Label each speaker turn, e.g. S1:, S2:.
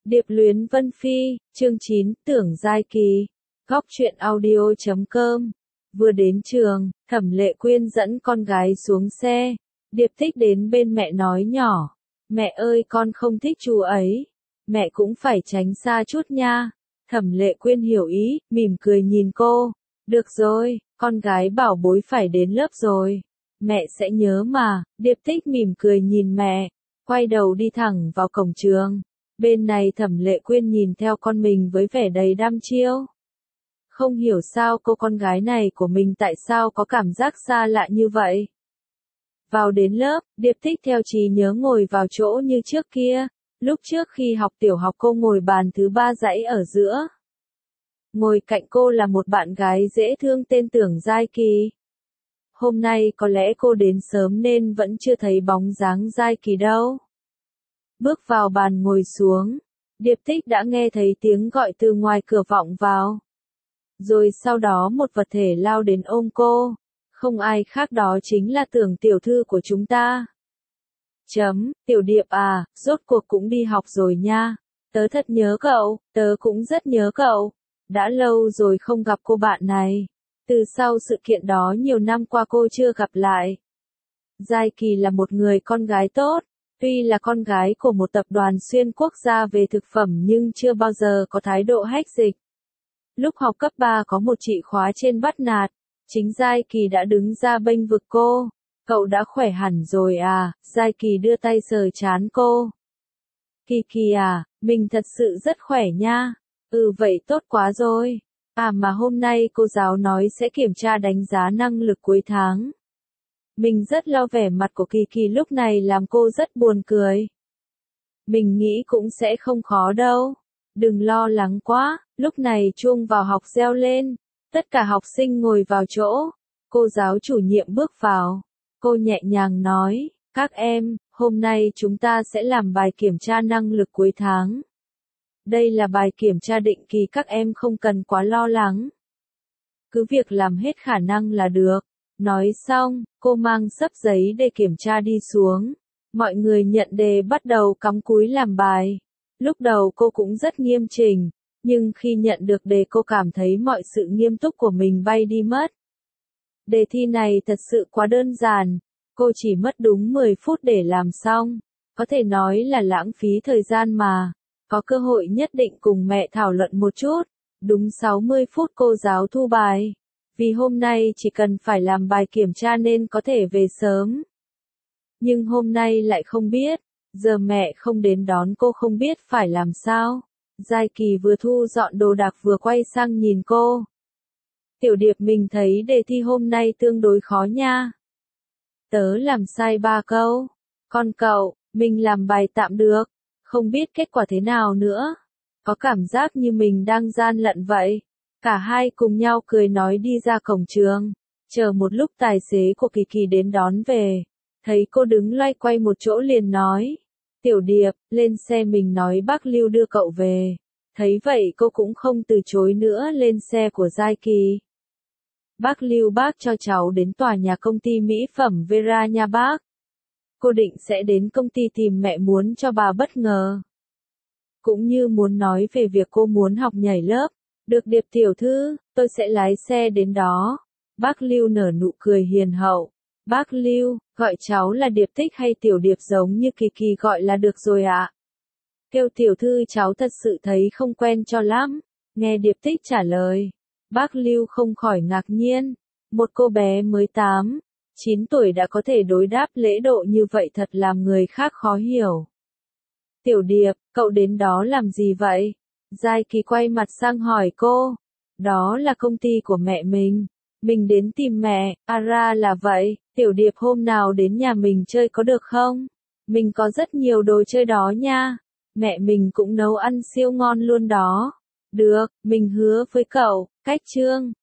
S1: Điệp luyến Vân Phi, chương 9, Tưởng Giai Kỳ. Góc truyện audio.com. Vừa đến trường, Thẩm Lệ Quyên dẫn con gái xuống xe. Điệp Tích đến bên mẹ nói nhỏ. Mẹ ơi, con không thích chú ấy. Mẹ cũng phải tránh xa chút nha. Thẩm Lệ Quyên hiểu ý, mỉm cười nhìn cô. Được rồi, con gái bảo bối phải đến lớp rồi. Mẹ sẽ nhớ mà. Điệp Tích mỉm cười nhìn mẹ. Quay đầu đi thẳng vào cổng trường. Bên này Thẩm Lệ Quyên nhìn theo con mình với vẻ đầy đăm chiêu. Không hiểu sao cô con gái này của mình tại sao có cảm giác xa lạ như vậy. Vào đến lớp, Điệp Tích theo trí nhớ ngồi vào chỗ như trước kia. Lúc trước khi học tiểu học cô ngồi bàn thứ 3 dãy ở giữa. Ngồi cạnh cô là một bạn gái dễ thương tên Tưởng Giai Kỳ. Hôm nay có lẽ cô đến sớm nên vẫn chưa thấy bóng dáng Giai Kỳ đâu. Bước vào bàn ngồi xuống, Điệp Tích đã nghe thấy tiếng gọi từ ngoài cửa vọng vào. Rồi sau đó một vật thể lao đến ôm cô. Không ai khác đó chính là Tưởng tiểu thư của chúng ta. Tiểu Điệp à, rốt cuộc cũng đi học rồi nha. Tớ thật nhớ cậu, tớ cũng rất nhớ cậu. Đã lâu rồi không gặp cô bạn này. Từ sau sự kiện đó nhiều năm qua cô chưa gặp lại. Giai Kỳ là một người con gái tốt. Tuy là con gái của một tập đoàn xuyên quốc gia về thực phẩm nhưng chưa bao giờ có thái độ hách dịch. Lúc học cấp 3 có một chị khóa trên bắt nạt, chính Giai Kỳ đã đứng ra bênh vực cô. Cậu đã khỏe hẳn rồi à? Giai Kỳ đưa tay sờ trán cô. Kỳ Kỳ à, mình thật sự rất khỏe nha. Vậy tốt quá rồi. À mà hôm nay cô giáo nói sẽ kiểm tra đánh giá năng lực cuối tháng. Mình rất lo vẻ mặt của Kỳ Kỳ lúc này làm cô rất buồn cười. Mình nghĩ cũng sẽ không khó đâu. Đừng lo lắng quá. Lúc này chuông vào học reo lên. Tất cả học sinh ngồi vào chỗ. Cô giáo chủ nhiệm bước vào. Cô nhẹ nhàng nói, các em, hôm nay chúng ta sẽ làm bài kiểm tra năng lực cuối tháng. Đây là bài kiểm tra định kỳ, các em không cần quá lo lắng. Cứ việc làm hết khả năng là được. Nói xong, cô mang xấp giấy để kiểm tra đi xuống. Mọi người nhận đề bắt đầu cắm cúi làm bài. Lúc đầu cô cũng rất nghiêm chỉnh, nhưng khi nhận được đề cô cảm thấy mọi sự nghiêm túc của mình bay đi mất. Đề thi này thật sự quá đơn giản, cô chỉ mất đúng 10 phút để làm xong. Có thể nói là lãng phí thời gian mà. Có cơ hội nhất định cùng mẹ thảo luận một chút. Đúng 60 phút cô giáo thu bài. Vì hôm nay chỉ cần phải làm bài kiểm tra nên có thể về sớm. Nhưng hôm nay lại không biết, giờ mẹ không đến đón cô không biết phải làm sao. Giai Kỳ vừa thu dọn đồ đạc vừa quay sang nhìn cô. Tiểu Điệp, mình thấy đề thi hôm nay tương đối khó nha. Tớ làm sai 3 câu. Còn cậu, mình làm bài tạm được. Không biết kết quả thế nào nữa. Có cảm giác như mình đang gian lận vậy. Cả hai cùng nhau cười nói đi ra cổng trường. Chờ một lúc tài xế của Kỳ Kỳ đến đón về. Thấy cô đứng loay quay một chỗ liền nói. Tiểu Điệp, lên xe, mình nói bác Lưu đưa cậu về. Thấy vậy cô cũng không từ chối nữa, lên xe của Giai Kỳ. Bác Lưu, bác cho cháu đến tòa nhà công ty mỹ phẩm Vera nha bác. Cô định sẽ đến công ty tìm mẹ, muốn cho bà bất ngờ. Cũng như muốn nói về việc cô muốn học nhảy lớp. Được Điệp tiểu thư, tôi sẽ lái xe đến đó. Bác Lưu nở nụ cười hiền hậu. Bác Lưu, gọi cháu là Điệp Tích hay Tiểu Điệp giống như Kỳ Kỳ gọi là được rồi ạ. Kêu tiểu thư cháu thật sự thấy không quen cho lắm. Nghe Điệp Tích trả lời. Bác Lưu không khỏi ngạc nhiên. Một cô bé mới 8, 9 tuổi đã có thể đối đáp lễ độ như vậy thật làm người khác khó hiểu. Tiểu Điệp, cậu đến đó làm gì vậy? Giai Kỳ quay mặt sang hỏi cô. Đó là công ty của mẹ mình. Mình đến tìm mẹ, ra là vậy. Tiểu Điệp, hôm nào đến nhà mình chơi có được không? Mình có rất nhiều đồ chơi đó nha. Mẹ mình cũng nấu ăn siêu ngon luôn đó. Được, mình hứa với cậu, cách chương.